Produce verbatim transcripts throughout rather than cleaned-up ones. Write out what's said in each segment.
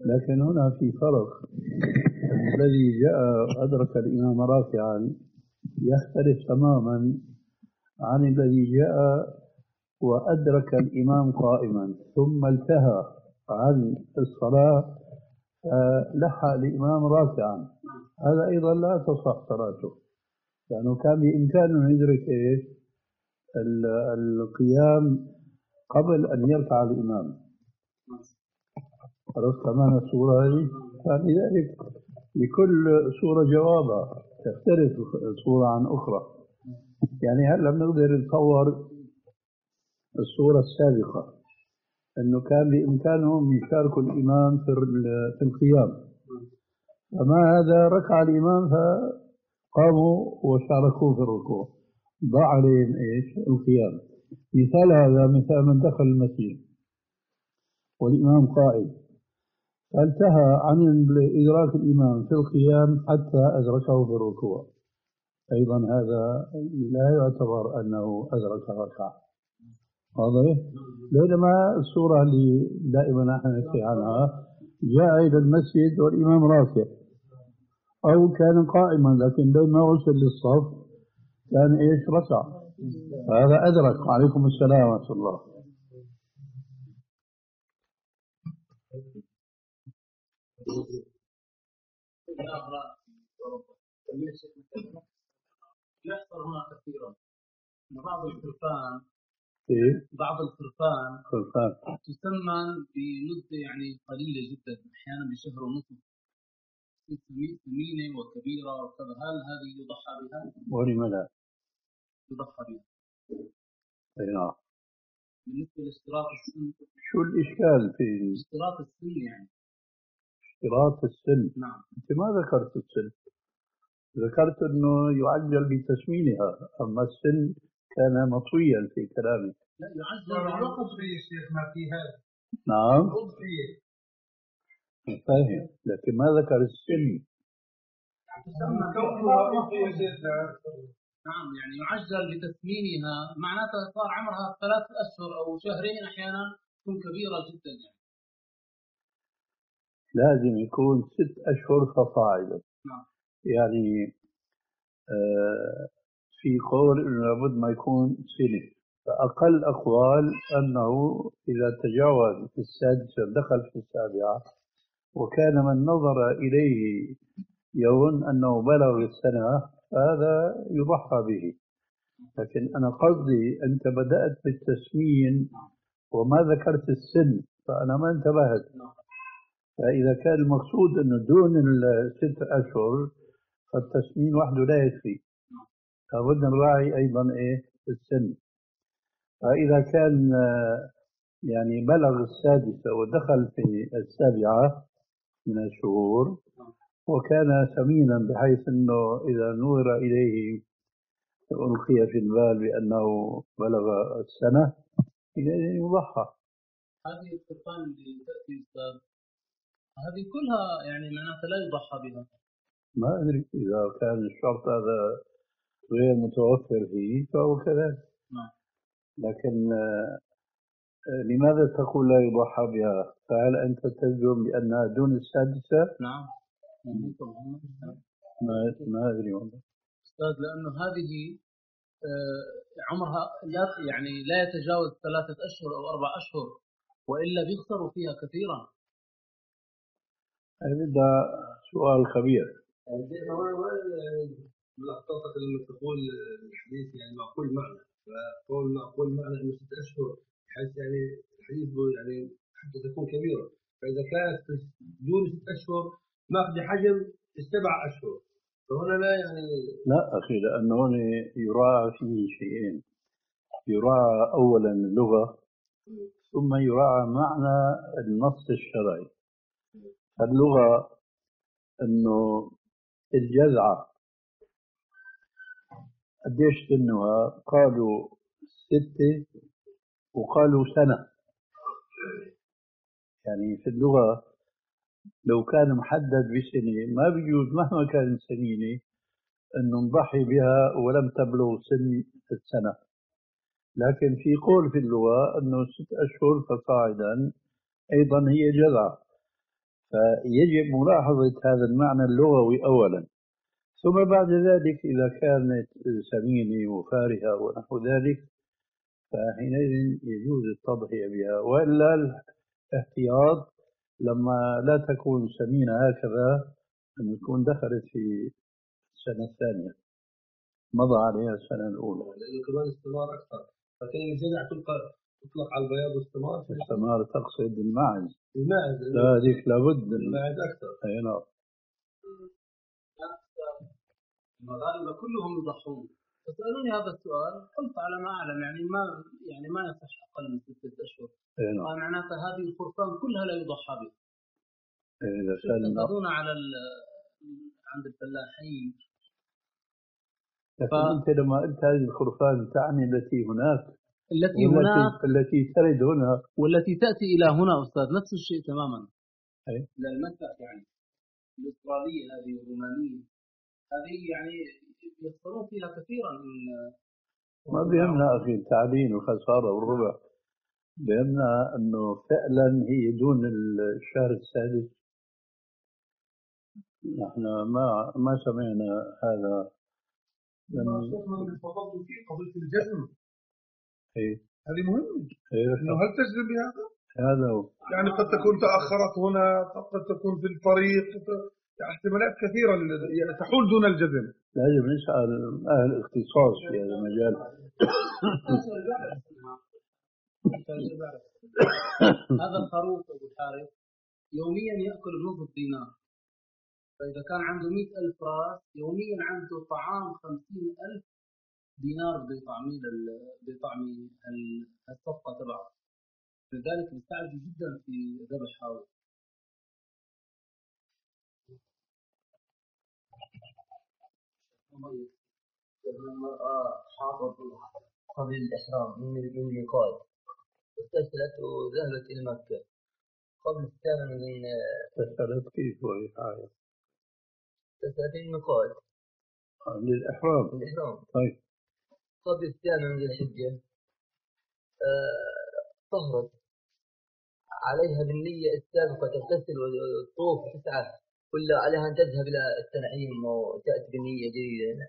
لكن هنا في فرق. الذي جاء أدرك الإمام راكعا يختلف تماما عن الذي جاء وأدرك الإمام قائما ثم انتهى عن الصلاة فلحق الإمام راكعا، هذا أيضا لا تصح صلاته، لأنه كان بإمكانه يدرك إيش القيام قبل أن يركع الإمام. عرفت كمان الصورة هذه؟ فلذلك لكل صورة جوابها، تختلف صورة عن أخرى. يعني هلا بنقدر نتصور الصورة السابقة أنه كان بإمكانهم يشاركوا الإمام في القيام، فما هذا ركع الإمام فقاموا وشاركوه في الركوع، ضاع عليهم إيش القيام. مثال هذا مثال من دخل المسجد والإمام قائم فانتهى عن إدراك الإمام في القيام حتى أدركه في الركوع، أيضا هذا لا يعتبر أنه أدرك ركعة. واضح؟ بينما الصورة اللي دائما نحن نحكي عنها جاء إلى المسجد والإمام راكع أو كان قائما، لكن بين ما وصل للصف كان إيش ركع، هذا أدرك. وعليكم السلام ورحمة الله. يحصل هنا كثيرا بعض الفرقان إيه؟ بعض الفرقان فرقان تسمى بمدة يعني قليلة جدا، أحيانا بشهر ونصف، ثمينة وكبيرة وكذا، هل هذه يضحى بها؟ ولم لا يضحى بها. أي نعم. بالنسبة لاشتراط السن، شو الإشكال في اشتراط السن؟ يعني اشتراط السن. نعم. أنت ما ذكرت السن، ذكرت أنه يعجل بتسمينها، أما السن كان مطويا في كلامك. لا، يعجل بالوقت في الشيخ ما في هذا. نعم فاهم، لكن ما ذكر السن. نعم، يعني يعجل بتسمينها، معناتها صار عمرها ثلاث أشهر أو شهرين، أحيانا تكون كبيرة جدا. يعني لازم يكون ست أشهر فصاعدا. نعم. يعني آه في قول إنه لابد ما يكون سنة، فأقل أقوال أنه إذا تجاوز في السادسة دخل في السابعة وكان من نظر إليه يظن أنه بلغ السنة هذا يضحى به. لكن أنا قصدي أنت بدأت بالتسمين وما ذكرت السن، فأنا ما انتبهت. فإذا كان المقصود أنه دون الست أشهر فالتسمين وحده لا يكفي، لابد نراعي أيضا إيه السن. فإذا كان يعني بلغ السادسة ودخل في السابعة من الشهور وكان سمينا بحيث أنه إذا نظر إليه ألقي في البال بأنه بلغ السنة يضحى. هذه الفرقان اللي تأتي أستاذ هذه كلها يعني معناتها لا يضحى بها. ما أدري إذا كان الشرط هذا غير متوفر فيه فهو كذلك. نعم. لكن لماذا تقول لا يضحى بها؟ فهل أنت تجزم بأنها دون السادسة؟ نعم. ما ما أدري والله أستاذ، لأنه هذه عمرها لا يعني لا يتجاوز ثلاثة أشهر أو أربع أشهر، وإلا بيخسروا فيها كثيرا. هذا سؤال خبير. ملخصك لما تقول الحديث يعني معقول معنى، فقول معقول معنى انه ست اشهر بحيث يعني الحديث يعني حتى تكون كبيره، فاذا كانت دون ست اشهر ماخذ حجم السبع اشهر فهنا لا يعني لا أخي، لأنه هنا يراعى فيه شيئين. يراعى أولا اللغة ثم يراعى معنى النص الشرعي. اللغة أنه الجذعة قديش سنها؟ قالوا ستة وقالوا سنة. يعني في اللغة لو كان محدد بسنة ما بيجوز مهما كانت سنينة أن نضحي بها ولم تبلغ سن السنة. لكن في قول في اللغة أنه ست أشهر فصاعدا أيضا هي جذعة، فيجب ملاحظة هذا المعنى اللغوي أولا، ثم بعد ذلك إذا كانت سمينة وفارهة ونحو ذلك فحينئذ يجوز التضحية بها، وإلا الاحتياط لما لا تكون سمينة هكذا أن تكون دخلت في السنة الثانية مضى عليها السنة الأولى. لأنه كمان الثمار أكثر، فكلمة جذع تطلق تطلق على البياض والثمار. الثمار تقصد الماعز. الماعز لا هذيك لابد الماعز أكثر. أي نعم. المغاربة كلهم يضحون. فسألوني هذا السؤال قلت على ما أعلم يعني ما يعني ما يصح أقل من ستة أشهر. نعم. معناته هذه الخرفان كلها لا يضحى بها. إذا يعتقدون على عند الفلاحين. لكن ف... أنت لما قلت هذه الخرفان تعني التي هناك التي هناك التي ترد هنا والتي تأتي إلى هنا أستاذ نفس الشيء تماما. أي. إلى المكة يعني الأسترالية هذه الرومانية هذه يعني يخسرون فيها كثيرا من ما بيهمنا أخي التعدين والخسارة والربع، بيهمنا أنه فعلا هي دون الشهر السادس. نحن ما ما سمعنا هذا. من فضلت في قضية الجزم. إيه. هذه مهمة. إيه. إنه هل تجزم بهذا؟ هذا هو. يعني قد تكون تأخرت هنا، قد تكون في الطريق، احتمالات كثيرة يعني تحول دون الجزم. لازم نسأل أهل الاختصاص في هذا المجال. هذا الخروف أبو الحارث يوميا يأكل نصف دينار، فإذا كان عنده مئة ألف راس يوميا عنده طعام خمسين ألف دينار بطعمي بطعمي الصفقة تبعه، لذلك مستعجل جدا في ذبح هذا. المرأة حاضت قبل الإحرام من الميقات اغتسلت وذهبت إلى مكة قبل الثامن من اغتسلت كيف وهي حائض؟ اغتسلت الميقات للإحرام. الإحرام. طيب. قبل الثامن من الحجة طهرت عليها بالنية السابقة تغتسل وتطوف تسعة، ولا عليها أن تذهب إلى التنعيم وتأتي بنية جديدة؟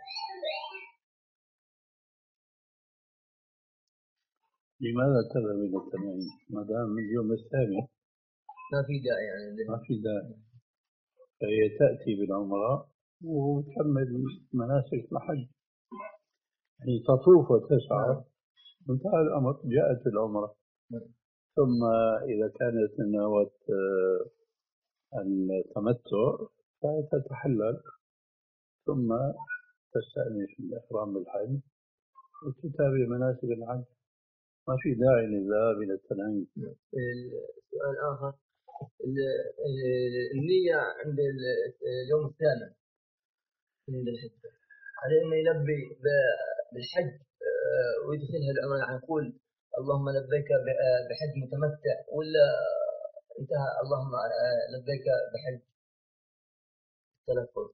لماذا تذهب إلى التنعيم ما دام اليوم الثاني؟ ما في داعي يعني. ما في داعي. فهي تأتي بالعمرة وتكمل مناسك الحج، يعني تطوف وتسعى وانتهى الأمر، جاءت العمرة. ثم إذا كانت نوت التمتع فتتحلل ثم تستأنف الإحرام بالحج وتتابع مناسك الحج، ما في داعي للذهاب إلى التنعيم. السؤال آخر، النية عند اليوم الثامن من الحجة على أنه يلبي بالحج ويدخلها العمرة، يعني يقول اللهم لبيك بحج متمتع، ولا انتهى اللهم لبيك بحج تلفظ؟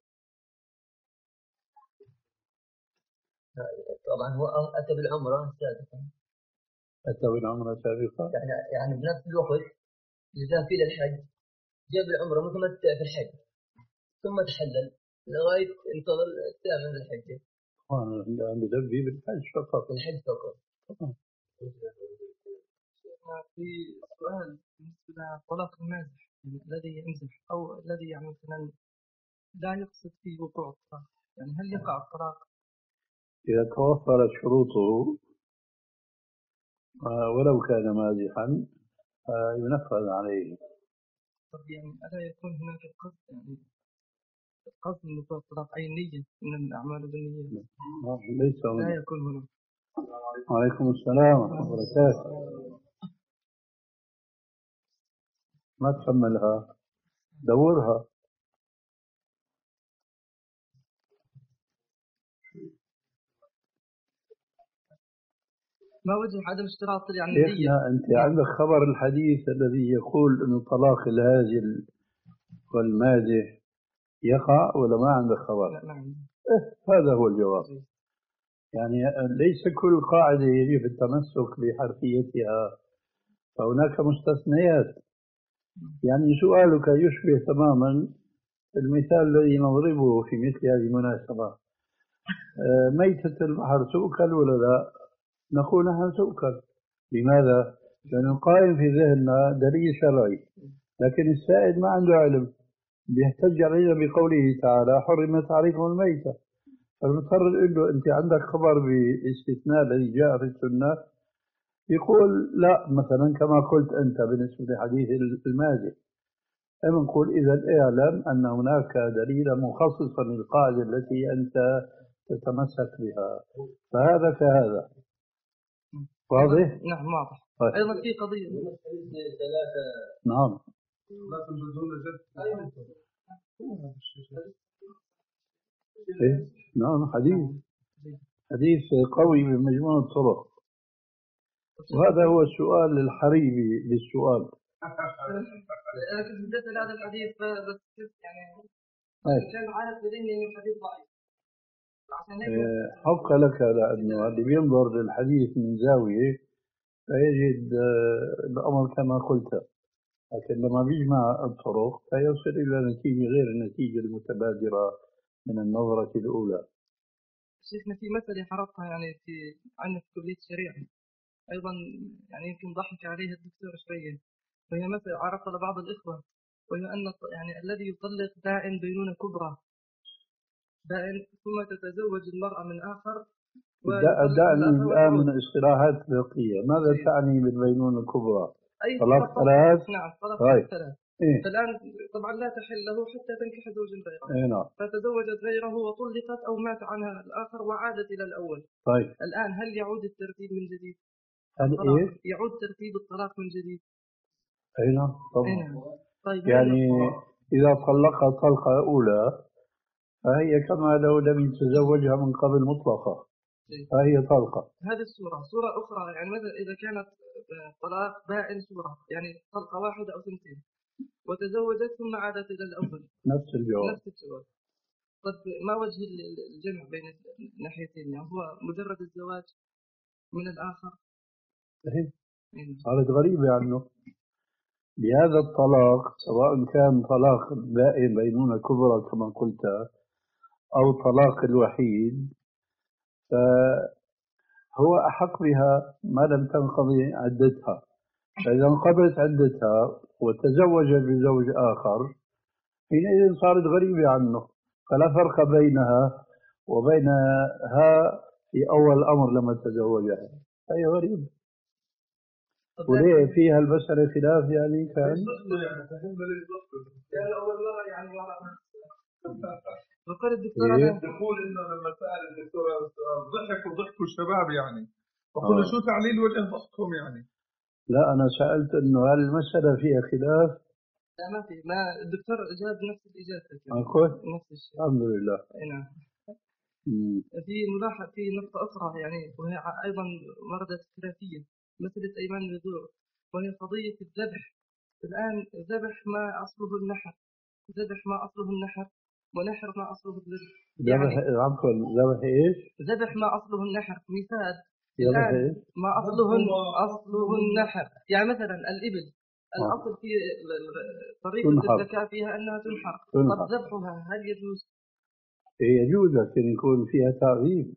طبعا هو أتى بالعمرة سابقا. أتى بالعمرة سابقا يعني يعني بنفس الوقت اللي ذهب فيه للحج جاب العمرة متمتع في الحج ثم تحلل لغاية انتظر الثامن للحجة. أنا بلبي بالحج فقط. بالحج فقط. طبعا. في سؤال بالنسبة لطلاق المازح، يعني الذي يمزح أو الذي يعني مثلا لا يقصد فيه وقوع الطلاق، يعني هل يقع الطلاق؟ إذا توفرت شروطه ولو كان مازحا ينفذ عليه. طب يعني ألا يكون هناك القصد، يعني القصد من وقوع الطلاق أي نية من الأعمال بالنية؟ ليس لا يكون هنا. وعليكم السلام ورحمة الله وبركاته. ما تكملها، دورها. ما وجه عدم اشتراط يعني النية؟ أنت عندك خبر الحديث الذي يقول أن طلاق الهازل والمازح يقع ولا ما عندك خبر؟ لا نعم. إيه هذا هو الجواب. يعني ليس كل قاعدة يجب التمسك بحرفيتها، فهناك مستثنيات. يعني سؤالك يشبه تماما المثال الذي نضربه في مثل هذه المناسبة. آه، ميتة البحر تؤكل ولا لا؟ نقول نعم تؤكل. لماذا؟ لأنه القائم في ذهننا دليل شرعي، لكن السائد ما عنده علم، بيحتج علينا بقوله تعالى حرمت عليكم الميتة، فالمضطر يقول له أنت عندك خبر باستثناء الذي جاء في السنة؟ يقول لا، مثلا كما قلت أنت بالنسبة لحديث المازح، نقول إذا اعلم أن هناك دليلا مخصصا للقاعدة التي أنت تتمسك بها، فهذا كهذا. واضح؟ نعم واضح. طيب. أيضا في قضية ثلاثة نعم. ما تنجزون جد. إيه؟ نعم حديث حديث قوي بمجموعة الطرق، وهذا هو السؤال الحريبي للسؤال. أنا كنت بدأت هذا الحديث بس يعني طيب. كان عارف ذهني إنه الحديث ضعيف. إيه، حق لك، لأنه اللي بينظر للحديث من زاوية فيجد آه، الأمر كما قلت، لكن لما بيجمع الطرق فيصل إلى نتيجة غير النتيجة المتبادرة من النظرة الأولى. شيخنا في مسألة عرفتها يعني في عندنا في كلية الشريعة أيضا، يعني يمكن ضحك عليها الدكتور شوية، وهي مسألة عرفتها لبعض الإخوة، وهي أن يعني الذي يطلق دائن بينونة كبرى دائن ثم تتزوج المرأة من آخر الدائن الآن من اصطلاحات فقهية، ماذا تعني بالبينونة الكبرى؟ أي طلاق ثلاث؟ نعم طلاق ثلاث. إيه؟ فالآن طبعا لا تحل له حتى تنكح زوجا غيره. إيه نعم. فتزوجت غيره وطلقت أو مات عنها الآخر وعادت إلى الأول. طيب. الآن هل يعود الترتيب من جديد؟ هل إيه؟ يعود ترتيب الطلاق من جديد؟ أي نعم طبعا. أي نعم. طيب يعني إذا طلقها طلقة أولى فهي كما لو لم يتزوجها من قبل مطلقة، فهي طلقة. هذه الصورة. صورة أخرى يعني مثلا إذا كانت طلاق بائن صورة يعني طلقة واحدة أو ثنتين وتزوجت ثم عادت إلى الأول، نفس الجواب. نفس الجواب. طيب ما وجه الجمع بين الناحيتين؟ يعني هو مجرد الزواج من الآخر؟ إيه صارت غريبة عنه. بهذا الطلاق سواء كان طلاق بائن بينونة كبرى كما قلت أو طلاق الوحيد، فهو أحق بها ما لم تنقضي عدتها. فإذا انقضت عدتها وتزوج بزوج آخر حينئذ صارت غريبة عنه، فلا فرق بينها وبينها في أول الأمر لما تزوجها، هي غريبة. وليه فيها المسألة خلاف يعني كان؟ كان أول مرة يعني وقال الدكتور إيه؟ يقول إنه لما سأل الدكتور ضحكوا ضحكوا الشباب يعني، فقلنا شو تعليل وجه ضحكهم يعني؟ لا أنا سألت إنه هل المسألة فيها خلاف؟ لا ما في، ما الدكتور أجاب نفس الإجابة. أقول نفس الشيء. الحمد لله. نعم. في ملاحظة في نقطة أخرى يعني وهي أيضا وردت خلافية مسألة أيمان النذور، وهي قضية الذبح. الآن ذبح ما أصله النحر، ذبح ما أصله النحر، ونحر ما أصله الذبح. ذبح عفوا ذبح إيش؟ ذبح ما أصله النحر. مثال الآن ما أصله أصله النحر، يعني مثلا الإبل الأصل في طريقة الزكاة فيها أنها تنحر، طب ذبحها هل يجوز؟ يجوز لكن يكون فيها تعذيب.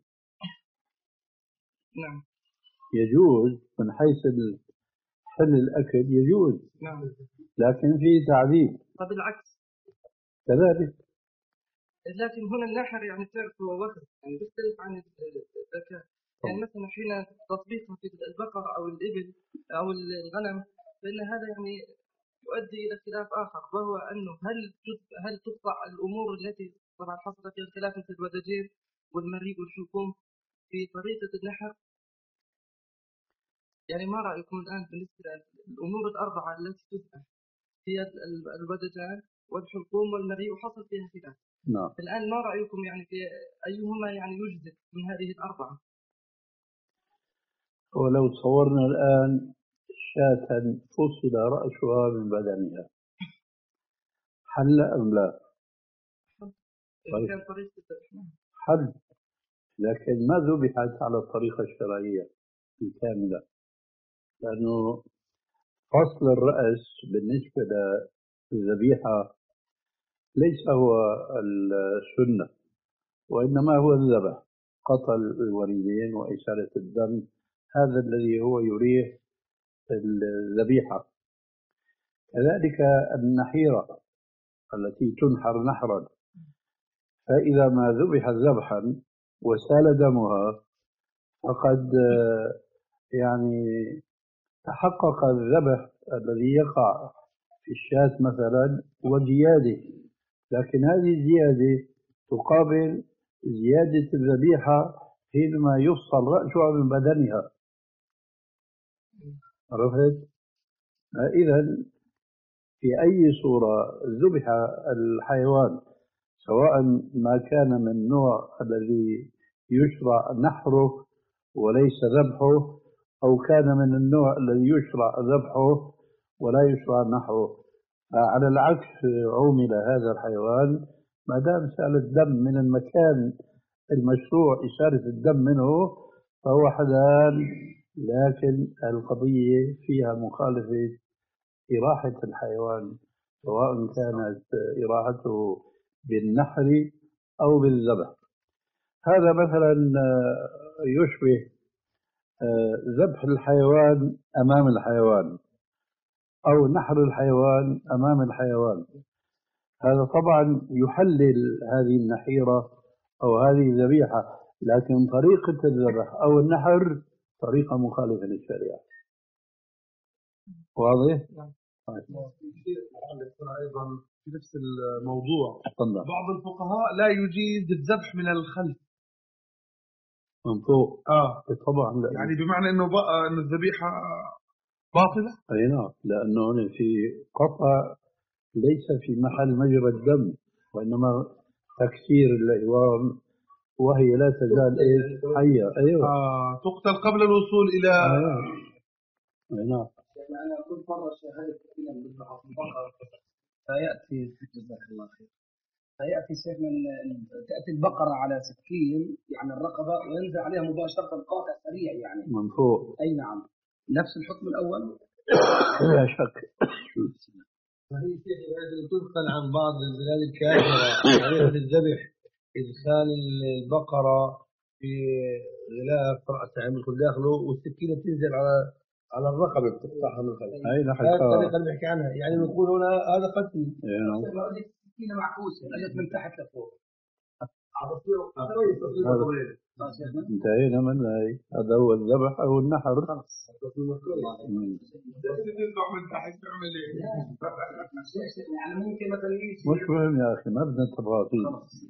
نعم يجوز من حيث حل الأكل يجوز. نعم. لكن فيه تعذيب. فبالعكس كذلك. لكن هنا النحر يعني تعرف هو وكر يعني بيختلف عن الزكاة. يعني مثلا حين تطبيقها في البقر أو الإبل أو الغنم فإن هذا يعني يؤدي إلى خلاف آخر، وهو أنه هل هل تقطع الأمور التي طبعا حصل فيها الخلاف مثل الودجين والمريء والحلقوم في طريقة النحر؟ يعني ما رأيكم الآن بالنسبة للأمور الأربعة التي تذبح هي الودجان والحلقوم والمريء وحصل فيها خلاف. نعم. الآن ما رأيكم يعني في أيهما يعني يجزئ من هذه الأربعة؟ ولو تصورنا الآن شاة فصل رأسها من بدنها حل أم لا؟ كان طريقة الذبح حل، لكن ما ذبحت على الطريقة الشرعية الكاملة، لأنه فصل الرأس بالنسبة للذبيحة ليس هو السنة، وإنما هو الذبح، قطع الوريدين وإسالة الدم، هذا الذي هو يريح الذبيحة. كذلك النحيرة التي تنحر نحرا، فإذا ما ذبح ذبحا وسال دمها فقد يعني تحقق الذبح الذي يقع في الشاة مثلا وزيادة، لكن هذه الزيادة تقابل زيادة الذبيحة حينما يفصل رأسها من بدنها. عرفت؟ إذا في أي صورة ذبح الحيوان، سواء ما كان من النوع الذي يشرع نحره وليس ذبحه، أو كان من النوع الذي يشرع ذبحه ولا يشرع نحره، على العكس عُمل هذا الحيوان ما دام سال الدم من المكان المشروع إسالة الدم منه فهو حلال. لكن القضية فيها مخالفة إراحة الحيوان، سواء كانت إراحته بالنحر أو بالذبح. هذا مثلا يشبه ذبح الحيوان أمام الحيوان أو نحر الحيوان أمام الحيوان. هذا طبعا يحلل هذه النحيرة أو هذه الذبيحة، لكن طريقة الذبح أو النحر طريقة مخالفة للشريعة. واضح؟ أيضا في نفس الموضوع طبعا. بعض الفقهاء لا يجيز الذبح من الخلف من فوق. آه طبعا لا. يعني بمعنى إنه بقى إنه الذبيحة باطلة. أي نعم، لأنه في قطع ليس في محل مجرى الدم، وإنما تكسير العظام وهي لا تزال إيش حية. أيوة. آه تقتل قبل الوصول إلى. أيوة. أي نعم. يعني أنا كنت مرة شاهدت فيلم بالبحر البقر، فيأتي جزاك الله خير، فيأتي شيخ من تأتي البقرة على سكين يعني الرقبة وينزل عليها مباشرة قاطع سريع يعني من فوق. أي نعم، نفس الحكم الأول. لا شك. فهي شيخ هذه تنقل عن بعض البلاد الكافرة طريقة الذبح، إدخال البقرة في غلاف رأسها يدخل داخله والسكينة تنزل على على الرقبة بتقطعها من خلف. أي نعم. هذه الطريقة اللي بحكي عنها، يعني نقول هنا هذا قتل. أي نعم. السكينة معكوسة أجت من تحت لفوق. انتهينا من هاي. هذا هو الذبح أو النحر. يعني ممكن مثلا مش مهم يا أخي، ما بدنا تفاصيل.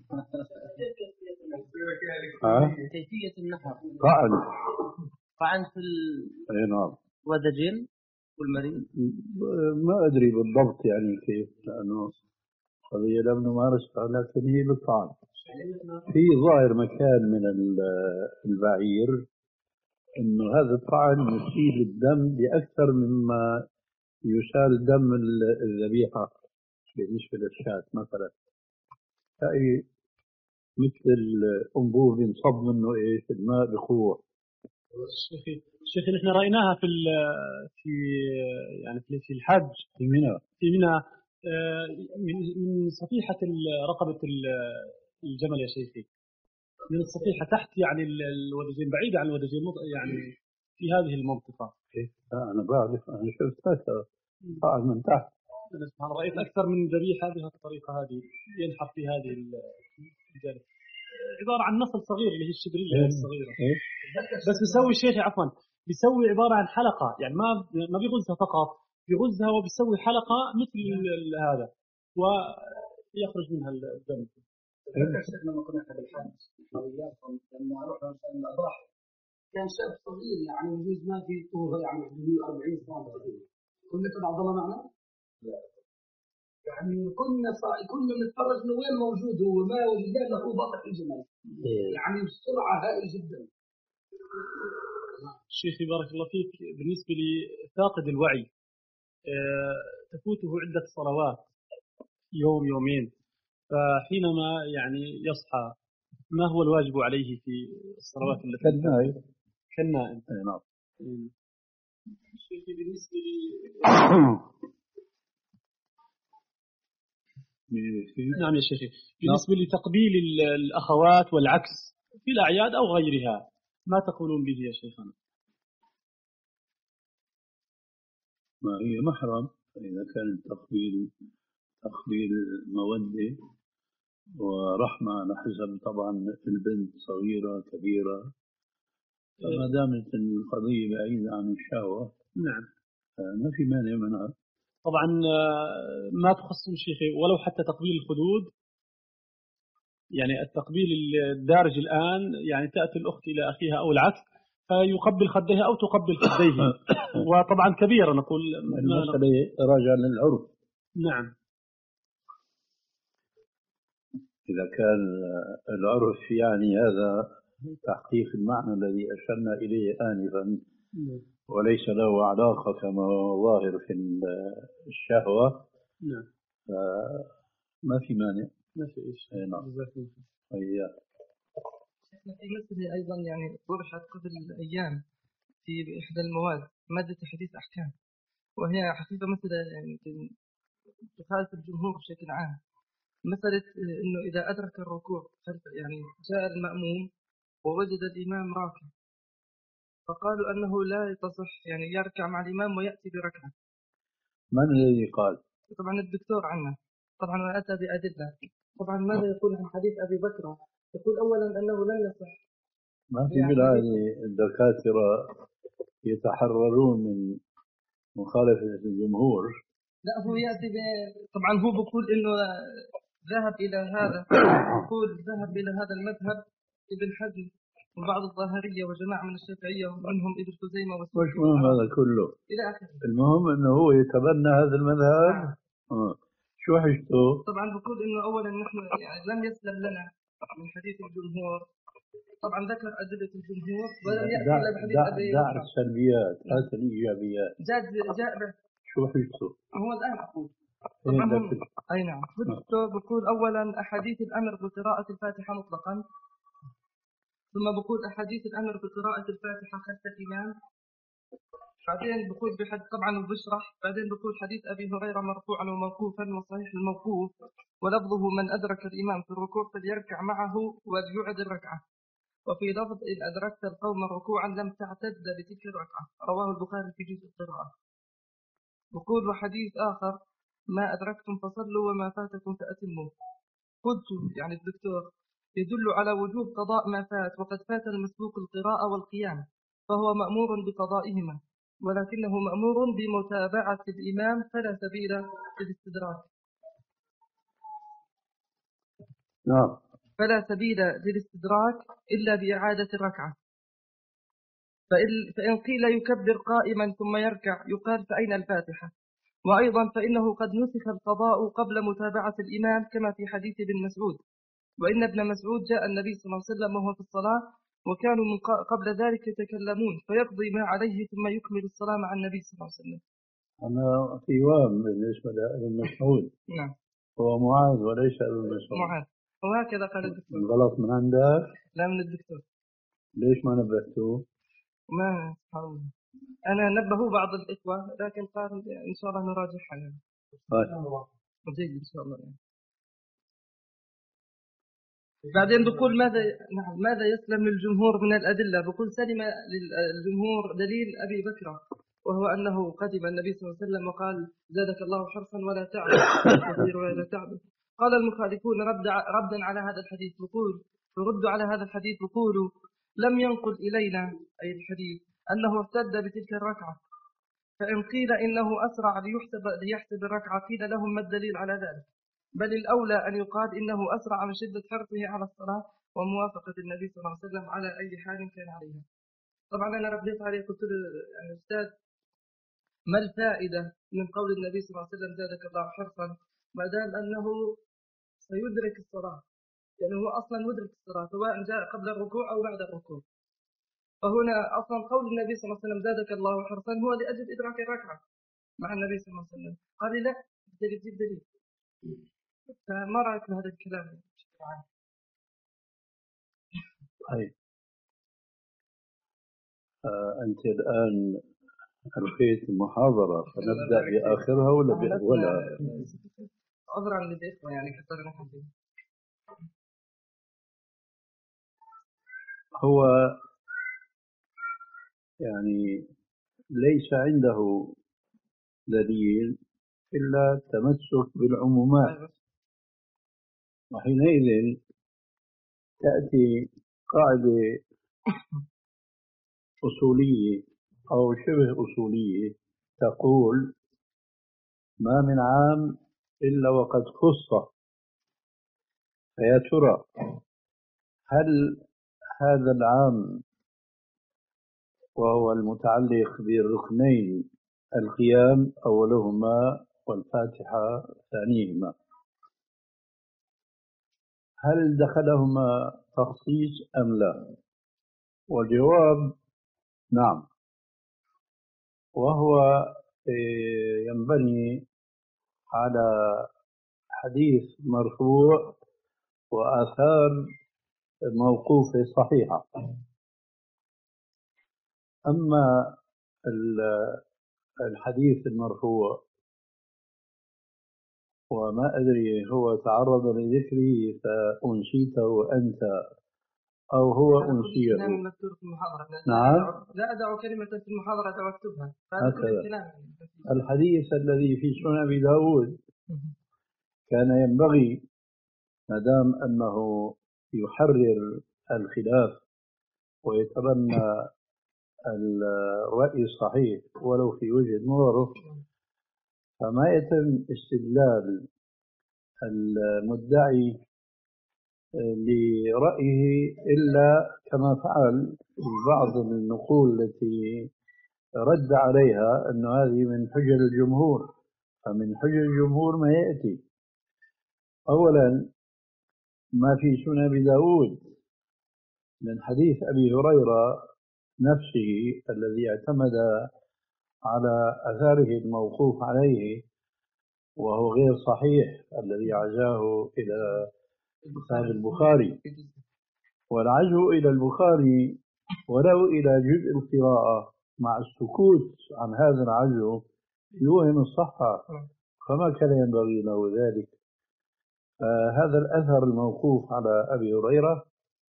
كيفية النحر طعن. طعن في أي نعم. الودجين والمريض. ما أدري بالضبط يعني كيف، لأنه قضية لم نمارسها، لكن هي بالطعن. في ظاهر مكان من البعير إنه هذا الطعن يسيل الدم بأكثر مما يسال دم الذبيحة بالنسبة للشاة مثلا. هاي مثل الأنبوب ينصب منه إيش الماء بقوة. شيخي شيخي نحن رأيناها في في يعني في الحج في منى في منى من من صفيحة رقبة الجمل يا شيخي، من الصفيحة تحت يعني الودجين، بعيدة عن الودجين يعني في هذه المنطقة. لا أنا بعرف، أنا شفتها طبعا من تحت. أنا رأيت أكثر من ذبيحة بهذه الطريقة، هذه ينحر في هذه الجانب، عبارة عن نصل صغير اللي هي الشبرية الصغيرة. بس بيسوي شيخ عفوا بيسوي عبارة عن حلقة، يعني ما ما بيغزها فقط، بيغزها وبيسوي حلقة مثل هذا ويخرج منها الدم. لما كنا في الحج لما رحنا الأضاحي كان شاب صغير يعني يجوز ما في طوله يعني مئة وأربعين سم. كنا تبع عبد الله معنا؟ لا. يعني كنا صا... كنا نتفرج من وين موجود هو، ما وجدنا له بطح الجمل يعني بسرعة هائلة جدا. شيخي بارك الله فيك، بالنسبة لفاقد الوعي أه تفوته عدة صلوات يوم يومين، فحينما يعني يصحى ما هو الواجب عليه في الصلوات التي كالنائم؟ كالنائم. نعم. شيخي بالنسبة لي نعم يا شيخي، بالنسبة لتقبيل الأخوات والعكس في الأعياد أو غيرها ما تقولون به يا شيخنا؟ ما هي محرم إذا كان التقبيل تقبيل مودة ورحمة على حسب طبعا البنت صغيرة كبيرة، فما دامت القضية بعيدة عن الشهوة نعم ما في مانع منها. طبعا ما تخص شيخي ولو حتى تقبيل الخدود، يعني التقبيل الدارج الآن يعني تأتي الأخت إلى أخيها أو العكس فيقبل خديها أو تقبل خديه وطبعا كبيرة نقول المسألة راجع للعرف. نعم إذا كان العرف يعني هذا تحقيق المعنى الذي أشرنا إليه آنفا وليس له علاقة كما هو ظاهر في الشهوة، نعم ما في مانع. ما في إيش. نعم. إياه. في مسألة أيضا يعني طرحت قبل أيام في إحدى المواد مادة حديث أحكام، وهي حقيقة مسألة يعني تخالف الجمهور بشكل عام. مسألة إنه إذا أدرك الركوع يعني جاء المأموم ووجد الإمام راكع فقالوا أنه لا تصح يعني يركع مع الإمام ويأتي بركعة. من الذي قال؟ طبعا الدكتور عنا طبعا وأتى بأدلة. طبعا ماذا يقول عن حديث أبي بكر؟ يقول أولا أنه لم يصح. ما في بالعادة الدكاترة يتحررون من مخالفة الجمهور. لا هو يأتي ب... طبعا هو بيقول إنه ذهب إلى هذا يقول ذهب إلى هذا المذهب ابن حزم وبعض الظاهرية وجماعة من الشافعية ومنهم ابن خزيمة وش مهم هذا كله؟ إلى آخره. المهم إنه هو يتبنى هذا المذهب. آه. شو حجته؟ طبعا بقول إنه أولا نحن يعني لم يسلم لنا من حديث الجمهور. طبعا ذكر أدلة الجمهور ولم يأتي إلا بحديث أبي دع السلبيات هات الإيجابيات. جاء جاء شو حجته؟ هو الآن أقول طبعا أي نعم حجته بقول أولا أحاديث الأمر بقراءة الفاتحة مطلقا، ثم بقول أحاديث الأمر بقراءة الفاتحة خلف الإمام، بعدين بقول بحد طبعا وبشرح، بعدين بقول حديث أبي هريرة مرفوعا وموقوفا وصحيح الموقوف ولفظه من أدرك الإمام في الركوع فليركع معه وليعد الركعة، وفي لفظ إن أدركت القوم ركوعا لم تعتد بتلك الركعة، رواه البخاري في جزء القراءة. بقول وحديث آخر ما أدركتم فصلوا وما فاتكم فأتموا. قلت يعني الدكتور يدل على وجوب قضاء ما فات وقد فات المسبوق القراءة والقيام فهو مأمور بقضائهما، ولكنه مأمور بمتابعة الإمام فلا سبيل للاستدراك. نعم. فلا سبيل للاستدراك إلا بإعادة الركعة. فإن قيل يكبر قائما ثم يركع يقال فأين الفاتحة؟ وأيضا فإنه قد نسخ القضاء قبل متابعة الإمام كما في حديث ابن مسعود، وإن ابن مسعود جاء النبي صلى الله عليه وسلم وهو في الصلاة وكانوا من قبل ذلك يتكلمون فيقضي ما عليه ثم يكمل الصلاة مع النبي صلى الله عليه وسلم. أنا في وهم بالنسبة لابن مسعود. نعم. هو معاذ وليس ابن مسعود. معاذ. وهكذا قال الدكتور. غلط من عندك؟ لا من الدكتور. ليش ما نبهته؟ ما حاول. أنا نبهوا بعض الإخوة لكن قال إن شاء الله نراجعها يعني. جيد إن شاء الله يعني. بعدين بقول ماذا نعم ماذا يسلم للجمهور من الأدلة؟ بقول سلم للجمهور دليل أبي بكر وهو أنه قدم النبي صلى الله عليه وسلم وقال زادك الله حرصا ولا تعب كثير ولا تعب. قال المخالفون رد ردا على هذا الحديث بقول ردوا على هذا الحديث بقولوا لم ينقل إلينا أي الحديث أنه ارتد بتلك الركعة، فإن قيل إنه أسرع ليحسب ليحسب الركعة قيل لهم ما الدليل على ذلك؟ بل الأولى أن يقال إنه أسرع من شدة حرصه على الصلاة وموافقة النبي صلى الله عليه وسلم على أي حال كان عليها. طبعا أنا رديت عليه قلت له يعني أستاذ ما الفائدة من قول النبي صلى الله عليه وسلم زادك الله حرصا ما دام أنه سيدرك الصلاة، يعني هو أصلا مدرك الصلاة سواء جاء قبل الركوع أو بعد الركوع. فهنا أصلا قول النبي صلى الله عليه وسلم زادك الله حرصا هو لأجل إدراك الركعة مع النبي صلى الله عليه وسلم. قال لا دليل دليل. فما رأيك بهذا الكلام بشكل عام؟ طيب آه أنت الآن ألقيت المحاضرة فنبدأ بآخرها ولا بأولها؟ عذرا للإخوة يعني كثر نحن. هو يعني ليس عنده دليل إلا التمسك بالعمومات، وحينئذ تأتي قاعدة أصولية أو شبه أصولية تقول ما من عام إلا وقد خص. فيا ترى هل هذا العام وهو المتعلق بالركنين القيام أولهما والفاتحة ثانيهما، هل دخلهما تخصيص أم لا؟ والجواب نعم، وهو ينبني على حديث مرفوع وآثار موقوفة صحيحة. أما الحديث المرفوع وما أدري هو تعرض لذكره فأنسيته أنت أو هو أنسيه. نعم، لا أدع كلمة في المحاضرة وأكتبها. هكذا الحديث الذي في سنن أبي داود كان ينبغي ما دام أنه يحرر الخلاف ويتبنى الرأي الصحيح ولو في وجهة نظره، فما يتم استدلال المدعي لرأيه إلا كما فعل في بعض النقول التي رد عليها أن هذه من حجج الجمهور. فمن حجج الجمهور ما يأتي أولا ما في سنن أبي داود من حديث أبي هريرة نفسه الذي اعتمد على أثاره الموقوف عليه وهو غير صحيح، الذي عزاه إلى كتاب البخاري. والعزو إلى البخاري ولو إلى جزء القراءة مع السكوت عن هذا العزو يوهم الصحة، فما كان ينبغي له ذلك. هذا الأثر الموقوف على أبي هريرة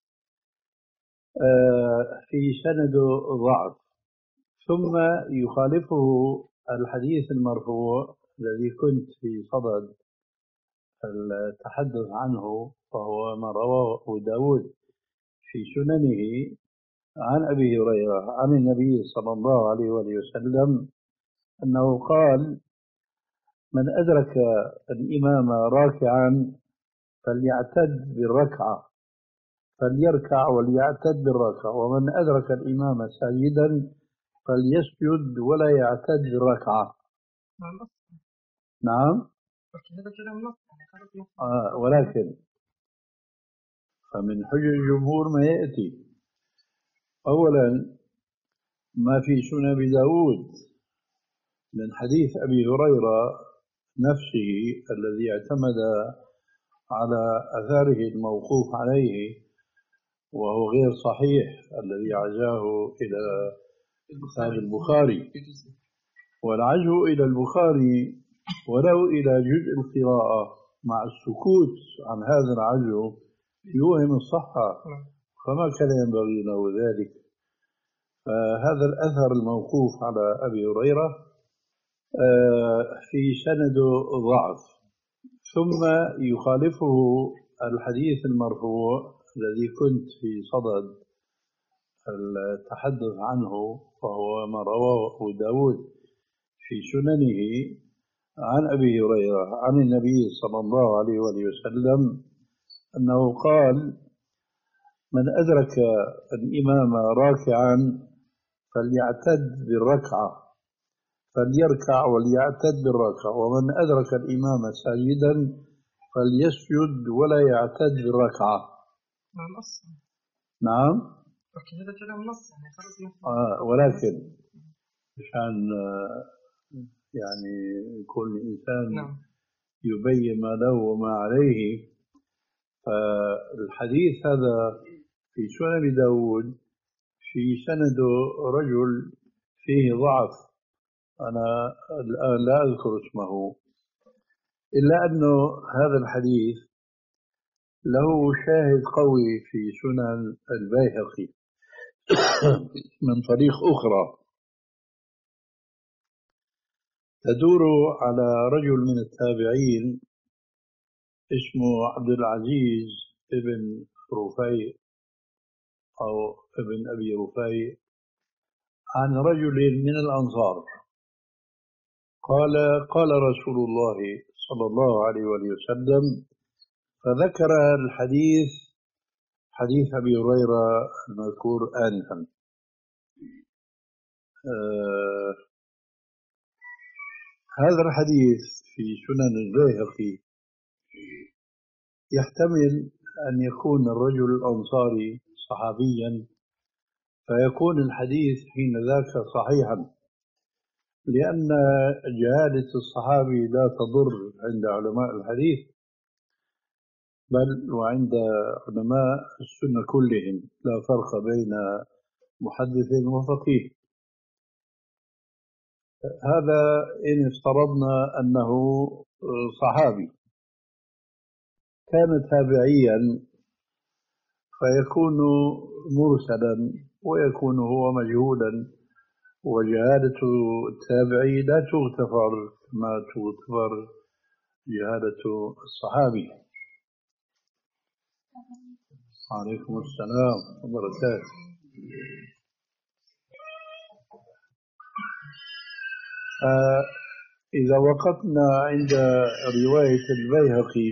في سند ضعف، ثم يخالفه الحديث المرفوع الذي كنت في صدد التحدث عنه، وهو ما رواه أبو داود في سننه عن أبي هريرة عن النبي صلى الله عليه وسلم أنه قال من أدرك الإمام راكعا فليعتد بالركعة فليركع وليعتد بالركعة، ومن أدرك الإمام ساجدا فليسجد ولا يعتد بالركعة. نعم، آه ولكن فمن حجج الجمهور ما يأتي أولا ما في سنن أبي داود من حديث أبي هريرة نفسه الذي اعتمد على أثاره الموقوف عليه وهو غير صحيح، الذي عزاه إلى كتاب البخاري. والعزو إلى البخاري ولو إلى جزء القراءة مع السكوت عن هذا العزو يوهم الصحة، فما كان ينبغي له ذلك. فهذا الأثر الموقوف على أبي هريرة في سند ضعف، ثم يخالفه الحديث المرفوع الذي كنت في صدد التحدث عنه، وهو ما رواه أبو داود في سننه عن أبي هريرة عن النبي صلى الله عليه وسلم أنه قال من أدرك الإمام راكعا فليعتد بالركعة فليركع وليعتد بالركعة، ومن أدرك الإمام ساجدا فليسجد ولا يعتد بالركعة. نعم، هذا كلام نص آه ولكن عشان يعني يكون الإنسان نعم. يبين ما له وما عليه. فالحديث هذا في سنن داود في سند رجل فيه ضعف أنا الآن لا أذكر اسمه، إلا أنه هذا الحديث له شاهد قوي في سنن البيهقي من طريق أخرى تدور على رجل من التابعين اسمه عبد العزيز ابن رفيع أو ابن أبي رفيع عن رجل من الأنصار قال قال رسول الله صلى الله عليه وسلم، فذكر الحديث حديث أبي هريرة المذكور آنفا. آه هذا الحديث في سنن البيهقي يحتمل أن يكون الرجل الأنصاري صحابيا، فيكون الحديث حين ذاك صحيحا، لأن جهالة الصحابي لا تضر عند علماء الحديث بل وعند علماء السنة كلهم، لا فرق بين محدث وفقيه. هذا إن افترضنا أنه صحابي. كان تابعيا فيكون مرسلا ويكون هو مجهولا، وجهالة التابعي لا تغتفر كما تغتفر جهالة الصحابي. عليكم السلام وبركاته. آه إذا وقفنا عند رواية البيهقي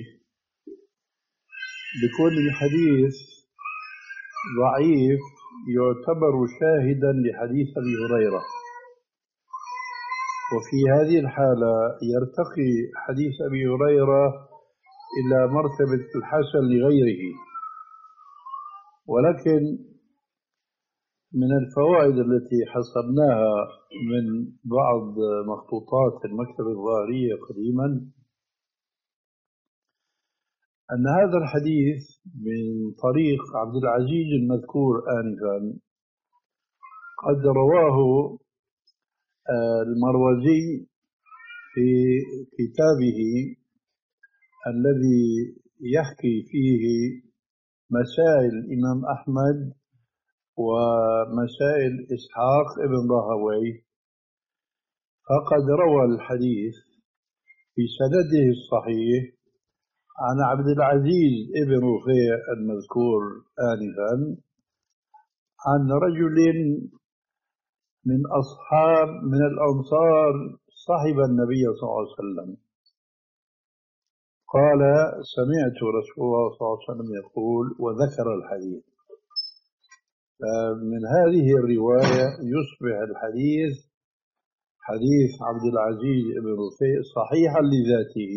بكون الحديث ضعيف يعتبر شاهدا لحديث أبي هريرة، وفي هذه الحالة يرتقي حديث أبي هريرة إلى مرتبة الحسن لغيره. ولكن من الفوائد التي حصلناها من بعض مخطوطات المكتبة الظاهرية قديما أن هذا الحديث من طريق عبد العزيز المذكور آنفا قد رواه المروزي في كتابه الذي يحكي فيه مسائل الإمام أحمد ومسائل إسحاق ابن راهويه، فقد روى الحديث في سنده الصحيح عن عبد العزيز ابن رفيع المذكور آنفا عن رجل من أصحاب من الأنصار صحب النبي صلى الله عليه وسلم قال سمعت رسول الله صلى الله عليه وسلم يقول، وذكر الحديث. من هذه الرواية يصبح الحديث حديث عبد العزيز بن رفيع صحيحا لذاته،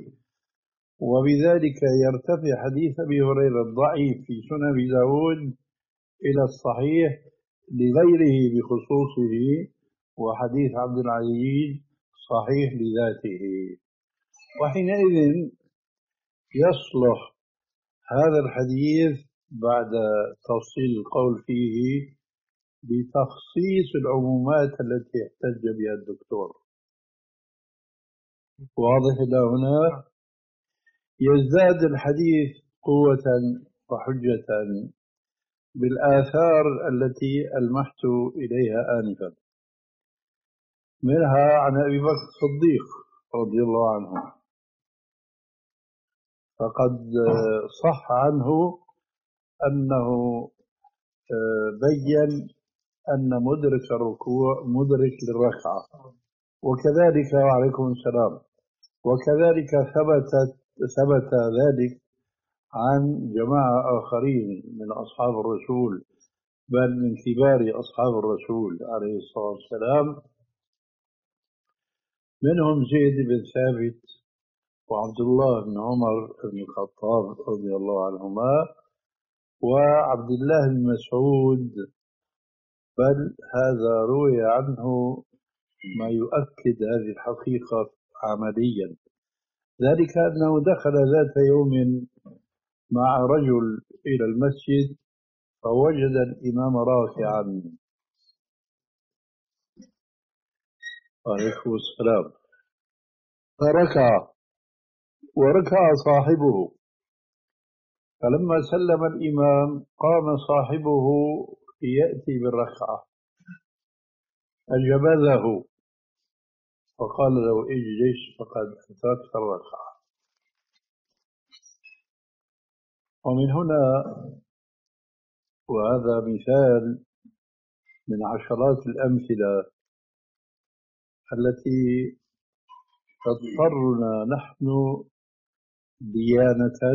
وبذلك يرتفع حديث أبي هريرة الضعيف في سنن أبي داود إلى الصحيح لغيره بخصوصه، وحديث عبد العزيز صحيح لذاته. وحينئذ يصلح هذا الحديث بعد تفصيل القول فيه بتخصيص العمومات التي احتج بها الدكتور. واضح إلى هنا؟ يزداد الحديث قوة وحجة بالآثار التي ألمحت إليها آنفا، منها عن أبي بكر الصديق رضي الله عنه، فقد صح عنه أنه بين أن مدرك الركوع مدرك للركعة، وكذلك وعليكم السلام وكذلك ثبت ثبت ذلك عن جماعة آخرين من أصحاب الرسول، بل من كبار أصحاب الرسول عليه الصلاة والسلام، منهم زيد بن ثابت وعبد الله بن عمر بن الخطاب رضي الله عنهما وعبد الله بن مسعود، بل هذا روي عنه ما يؤكد هذه الحقيقة عمليا، ذلك أنه دخل ذات يوم مع رجل إلى المسجد فوجد الإمام راكعا، عليكم السلام. فركع وركع صاحبه، فلما سلم الإمام قام صاحبه يأتي بالركعة فجبذه فقال له اجلس فقد أتركت الركعة. ومن هنا، وهذا مثال من عشرات الأمثلة التي تضطرنا نحن ديانة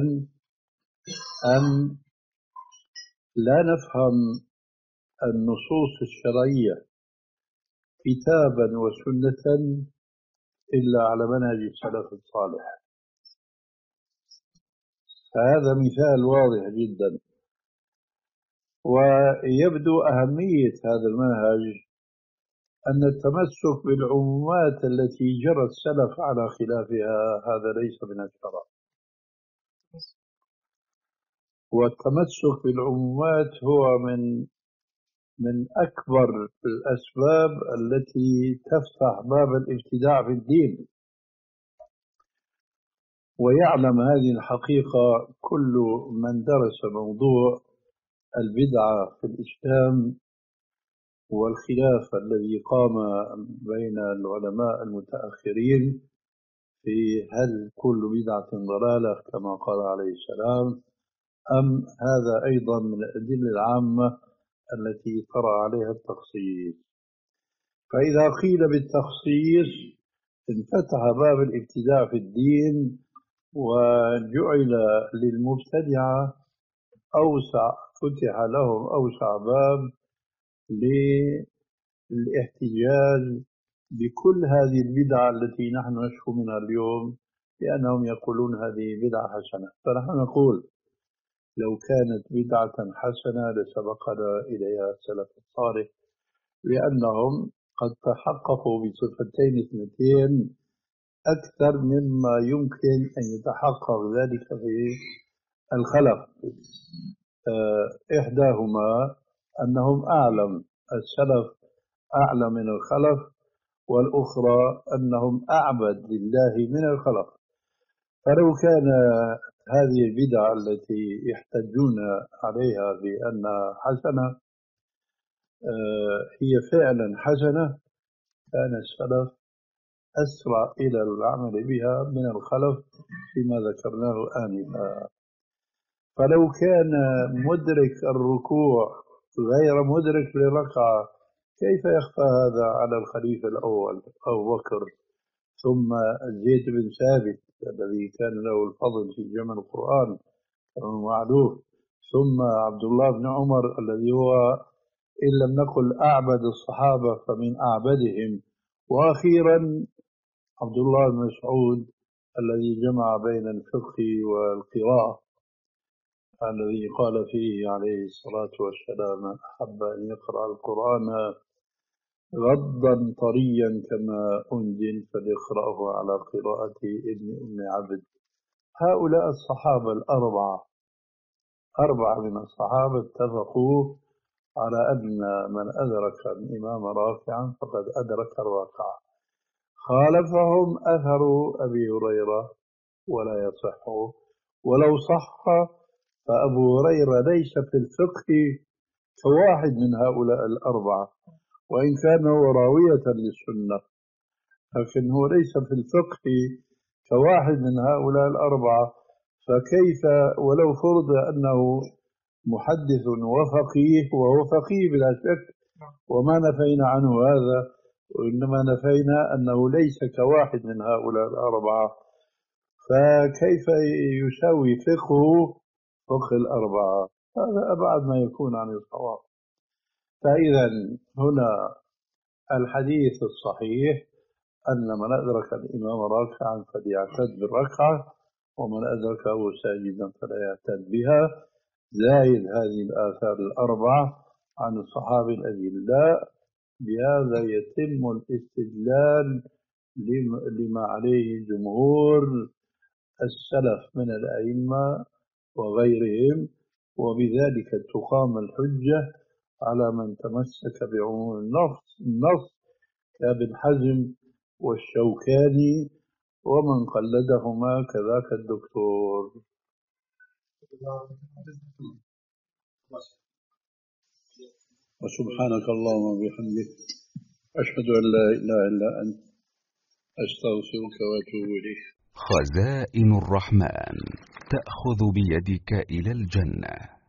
أن لا نفهم النصوص الشرعية كتابا وسنة إلا على منهج السلف الصالح. فهذا مثال واضح جدا، ويبدو أهمية هذا المنهج أن التمسك بالعمومات التي جرى السلف على خلافها هذا ليس من الشرع، والتمسك بالعمومات هو من من أكبر الأسباب التي تفتح باب الابتداع في الدين. ويعلم هذه الحقيقة كل من درس موضوع البدعة في الإسلام والخلاف الذي قام بين العلماء المتأخرين في هل كل بدعة ضلالة كما قال عليه السلام، أم هذا أيضا من الأدلة العامة التي طرأ عليها التخصيص. فإذا قيل بالتخصيص انفتح باب الابتداع في الدين، وجعل للمبتدعة أوسع، فتح لهم أوسع باب للاحتجاج بكل هذه البدع التي نحن نشكو منها اليوم، لأنهم يقولون هذه بدعة حسنة. فنحن نقول لو كانت بدعة حسنة لسبقنا إليها السلف الصالح، لأنهم قد تحققوا بصفتين اثنتين أكثر مما يمكن أن يتحقق ذلك في الخلف. إحداهما أنهم أعلم، السلف أعلم من الخلف، والأخرى أنهم أعبد لله من الخلف. فلو كان هذه البدع التي يحتجون عليها بأنها حسنة هي فعلا حسنة، كان السلف أسرع إلى العمل بها من الخلف فيما ذكرناه آنفا. فلو كان مدرك الركوع غير مدرك للركعة، كيف يخفى هذا على الخليفة الأول أبو بكر، ثم زيد بن ثابت الذي كان له الفضل في جمع القرآن كما معروف، ثم عبد الله بن عمر الذي هو إن لم نقل أعبد الصحابة فمن أعبدهم، وأخيرا عبد الله بن مسعود الذي جمع بين الفقه والقراءة، الذي قال فيه عليه الصلاة والسلام أحب أن يقرأ القرآن غضا طريا كما أنزل فليقرأه على قراءة ابن أم عبد. هؤلاء الصحابة الأربعة، أربعة من الصحابة اتفقوا على أن من أدرك الإمام راكعا فقد أدرك الركعة. خالفهم أثر أبي هريرة ولا يصح، ولو صح فأبو هريرة ليس في الفقه كواحد من هؤلاء الأربعة، وإن كان هو راوية للسنة، لكن هو ليس في الفقه كواحد من هؤلاء الأربعة. فكيف ولو فرض أنه محدث وفقيه، وهو فقيه بلا شك وما نفينا عنه هذا، وإنما نفينا أنه ليس كواحد من هؤلاء الأربعة، فكيف يساوي فقهه فقه الأربعة؟ هذا أبعد ما يكون عن الصواب. فإذا هنا الحديث الصحيح أن من أدرك الإمام راكعا فليعتد بالركعة، ومن أدركه ساجدا فلا يعتد بها، زائد هذه الآثار الأربعة عن الصحابة الأجلاء. بهذا يتم الاستدلال لما عليه جمهور السلف من الأئمة وغيرهم، وبذلك تقام الحجة على من تمسك بعموم النص النص كابن حزم والشوكاني ومن قلدهما كذاك الدكتور. وسبحانك اللهم وبحمدك أشهد أن لا إله إلا أنت أستغفرك وأتوب إليك. خزائن الرحمن تأخذ بيدك إلى الجنة.